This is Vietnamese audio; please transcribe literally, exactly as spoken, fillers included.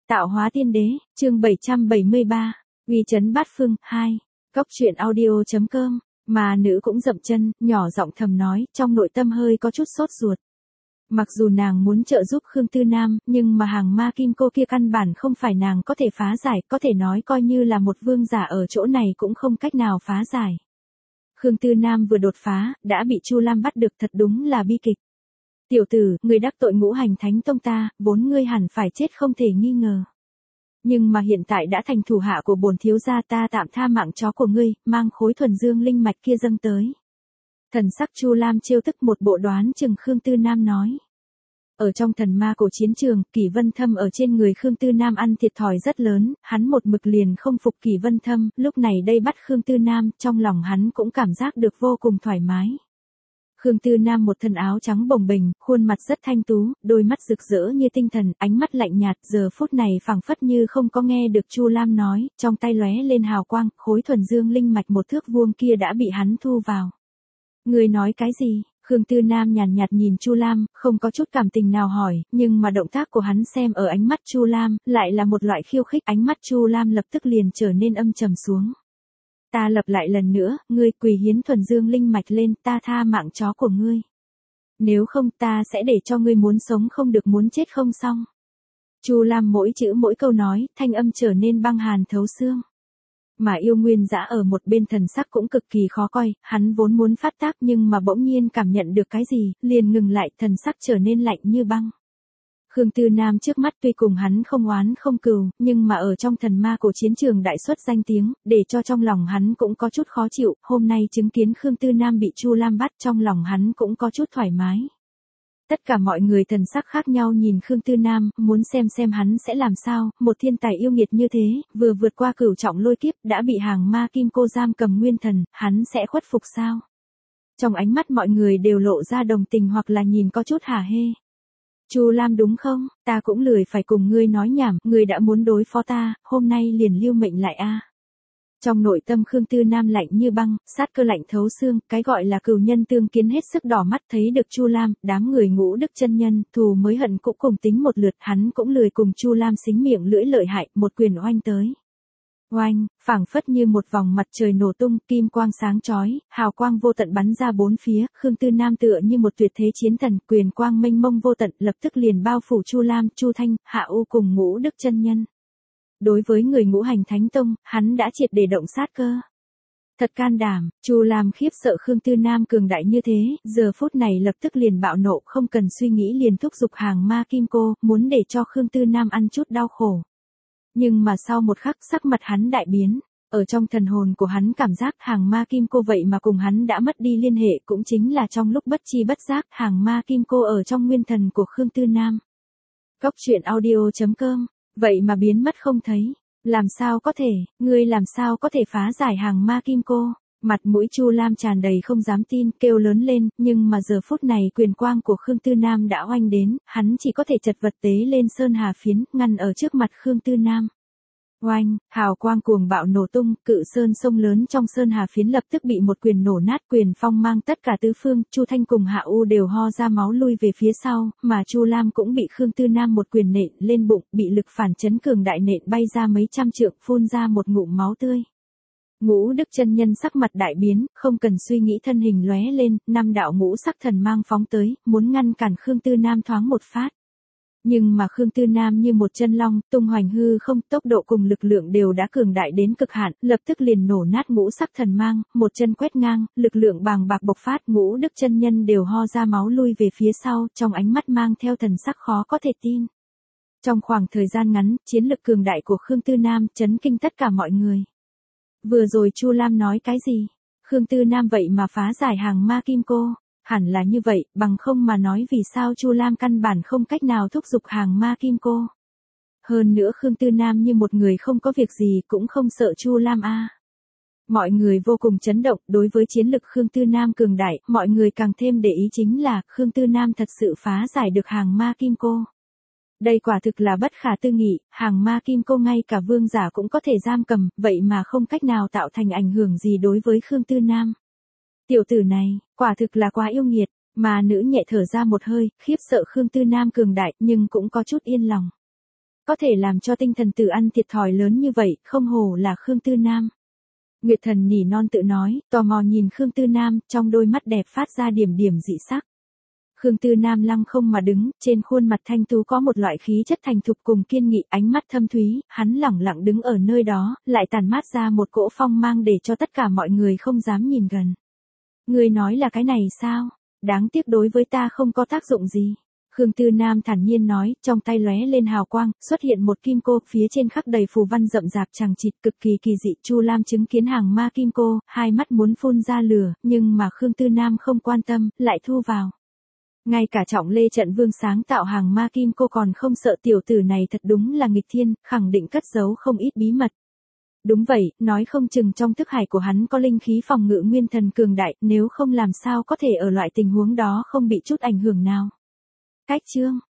Tạo hóa tiên đế, chương bảy trăm bảy mươi ba, uy chấn bát phương, hai. Cốc truyện audio chấm com, mà nữ cũng dậm chân, nhỏ giọng thầm nói, trong nội tâm hơi có chút sốt ruột. Mặc dù nàng muốn trợ giúp Khương Tư Nam, nhưng mà hàng ma kim cô kia căn bản không phải nàng có thể phá giải, có thể nói coi như là một vương giả ở chỗ này cũng không cách nào phá giải. Khương Tư Nam vừa đột phá, đã bị Chu Lam bắt được, thật đúng là bi kịch. Tiểu tử, ngươi đắc tội ngũ hành thánh tông ta, vốn ngươi hẳn phải chết không thể nghi ngờ. Nhưng mà hiện tại đã thành thủ hạ của bổn thiếu gia, ta tạm tha mạng chó của ngươi, mang khối thuần dương linh mạch kia dâng tới. Thần sắc Chu Lam trêu tức, một bộ đoán chừng Khương Tư Nam nói. Ở trong thần ma cổ chiến trường, Kỷ Vân Thâm ở trên người Khương Tư Nam ăn thiệt thòi rất lớn, hắn một mực liền không phục Kỷ Vân Thâm, lúc này đây bắt Khương Tư Nam, trong lòng hắn cũng cảm giác được vô cùng thoải mái. Khương Tư Nam một thân áo trắng bồng bềnh, khuôn mặt rất thanh tú, đôi mắt rực rỡ như tinh thần, ánh mắt lạnh nhạt, giờ phút này phảng phất như không có nghe được Chu Lam nói, trong tay lóe lên hào quang, khối thuần dương linh mạch một thước vuông kia đã bị hắn thu vào. Người nói cái gì? Khương Tư Nam nhàn nhạt nhìn Chu Lam, không có chút cảm tình nào hỏi, nhưng mà động tác của hắn xem ở ánh mắt Chu Lam, lại là một loại khiêu khích, ánh mắt Chu Lam lập tức liền trở nên âm trầm xuống. Ta lặp lại lần nữa, ngươi quỳ hiến thuần dương linh mạch lên, ta tha mạng chó của ngươi. Nếu không ta sẽ để cho ngươi muốn sống không được muốn chết không xong. Chu Lam mỗi chữ mỗi câu nói, thanh âm trở nên băng hàn thấu xương. Mà yêu nguyên dã ở một bên thần sắc cũng cực kỳ khó coi, hắn vốn muốn phát tác nhưng mà bỗng nhiên cảm nhận được cái gì, liền ngừng lại, thần sắc trở nên lạnh như băng. Khương Tư Nam trước mắt tuy cùng hắn không oán không cừu, nhưng mà ở trong thần ma cổ chiến trường đại xuất danh tiếng, để cho trong lòng hắn cũng có chút khó chịu, hôm nay chứng kiến Khương Tư Nam bị Chu Lam bắt, trong lòng hắn cũng có chút thoải mái. Tất cả mọi người thần sắc khác nhau nhìn Khương Tư Nam, muốn xem xem hắn sẽ làm sao, một thiên tài yêu nghiệt như thế, vừa vượt qua cửu trọng lôi kiếp, đã bị hàng ma kim cô giam cầm nguyên thần, hắn sẽ khuất phục sao? Trong ánh mắt mọi người đều lộ ra đồng tình hoặc là nhìn có chút hả hê. Chu Lam đúng không, ta cũng lười phải cùng ngươi nói nhảm, ngươi đã muốn đối phó ta, hôm nay liền lưu mệnh lại a. Trong nội tâm Khương Tư Nam lạnh như băng, sát cơ lạnh thấu xương, cái gọi là cừu nhân tương kiến hết sức đỏ mắt, thấy được Chu Lam, đám người ngũ đức chân nhân, thù mới hận cũng cùng tính một lượt, hắn cũng lười cùng Chu Lam xính miệng lưỡi lợi hại, một quyền oanh tới. Oanh, phảng phất như một vòng mặt trời nổ tung, kim quang sáng chói, hào quang vô tận bắn ra bốn phía, Khương Tư Nam tựa như một tuyệt thế chiến thần, quyền quang mênh mông vô tận, lập tức liền bao phủ Chu Lam, Chu Thanh, Hạ U cùng ngũ đức chân nhân. Đối với người ngũ hành thánh tông, hắn đã triệt để động sát cơ. Thật can đảm, Chu Lam khiếp sợ Khương Tư Nam cường đại như thế, giờ phút này lập tức liền bạo nộ, không cần suy nghĩ liền thúc giục hàng ma kim cô, muốn để cho Khương Tư Nam ăn chút đau khổ. Nhưng mà sau một khắc sắc mặt hắn đại biến, ở trong thần hồn của hắn cảm giác hàng ma kim cô vậy mà cùng hắn đã mất đi liên hệ, cũng chính là trong lúc bất chi bất giác hàng ma kim cô ở trong nguyên thần của Khương Tư Nam. Cốc truyện audio chấm com, vậy mà biến mất không thấy, làm sao có thể, ngươi làm sao có thể phá giải hàng ma kim cô? Mặt mũi Chu Lam tràn đầy không dám tin, kêu lớn lên, nhưng mà giờ phút này quyền quang của Khương Tư Nam đã oanh đến, hắn chỉ có thể chật vật tế lên sơn hà phiến, ngăn ở trước mặt Khương Tư Nam. Oanh, hào quang cuồng bạo nổ tung, cự sơn sông lớn trong sơn hà phiến lập tức bị một quyền nổ nát, quyền phong mang tất cả tứ phương, Chu Thanh cùng Hạ U đều ho ra máu lui về phía sau, mà Chu Lam cũng bị Khương Tư Nam một quyền nện lên bụng, bị lực phản chấn cường đại nện bay ra mấy trăm trượng, phun ra một ngụm máu tươi. Ngũ đức chân nhân sắc mặt đại biến, không cần suy nghĩ thân hình lóe lên, năm đạo ngũ sắc thần mang phóng tới, muốn ngăn cản Khương Tư Nam thoáng một phát. Nhưng mà Khương Tư Nam như một chân long, tung hoành hư không, tốc độ cùng lực lượng đều đã cường đại đến cực hạn, lập tức liền nổ nát ngũ sắc thần mang, một chân quét ngang, lực lượng bàng bạc bộc phát, ngũ đức chân nhân đều ho ra máu lui về phía sau, trong ánh mắt mang theo thần sắc khó có thể tin. Trong khoảng thời gian ngắn, chiến lực cường đại của Khương Tư Nam chấn kinh tất cả mọi người. Vừa rồi Chu Lam nói cái gì? Khương Tư Nam vậy mà phá giải hàng ma kim cô? Hẳn là như vậy, bằng không mà nói vì sao Chu Lam căn bản không cách nào thúc giục hàng ma kim cô. Hơn nữa Khương Tư Nam như một người không có việc gì cũng không sợ Chu Lam a. Mọi người vô cùng chấn động, đối với chiến lực Khương Tư Nam cường đại, mọi người càng thêm để ý chính là Khương Tư Nam thật sự phá giải được hàng ma kim cô. Đây quả thực là bất khả tư nghị, hàng ma kim cô ngay cả vương giả cũng có thể giam cầm, vậy mà không cách nào tạo thành ảnh hưởng gì đối với Khương Tư Nam. Tiểu tử này, quả thực là quá yêu nghiệt, mà nữ nhẹ thở ra một hơi, khiếp sợ Khương Tư Nam cường đại, nhưng cũng có chút yên lòng. có thể làm cho tinh thần tử ăn thiệt thòi lớn như vậy, không hổ là Khương Tư Nam. Nguyệt Thần nỉ non tự nói, tò mò nhìn Khương Tư Nam, trong đôi mắt đẹp phát ra điểm điểm dị sắc. Khương Tư Nam lăng không mà đứng, trên khuôn mặt thanh tú có một loại khí chất thành thục cùng kiên nghị, ánh mắt thâm thúy, hắn lẳng lặng đứng ở nơi đó, lại tản mát ra một cỗ phong mang để cho tất cả mọi người không dám nhìn gần. Ngươi nói là cái này sao? Đáng tiếc đối với ta không có tác dụng gì. Khương Tư Nam thản nhiên nói, trong tay lóe lên hào quang, xuất hiện một kim cô, phía trên khắc đầy phù văn rậm rạp chằng chịt, cực kỳ kỳ dị. Chu Lam chứng kiến hàng ma kim cô, hai mắt muốn phun ra lửa, nhưng mà Khương Tư Nam không quan tâm, lại thu vào. Ngay cả Trọng Lê Trận Vương sáng tạo hàng ma kim cô còn không sợ, tiểu tử này thật đúng là nghịch thiên, khẳng định cất giấu không ít bí mật. Đúng vậy, nói không chừng trong thức hải của hắn có linh khí phòng ngự nguyên thần cường đại, nếu không làm sao có thể ở loại tình huống đó không bị chút ảnh hưởng nào. Cách chương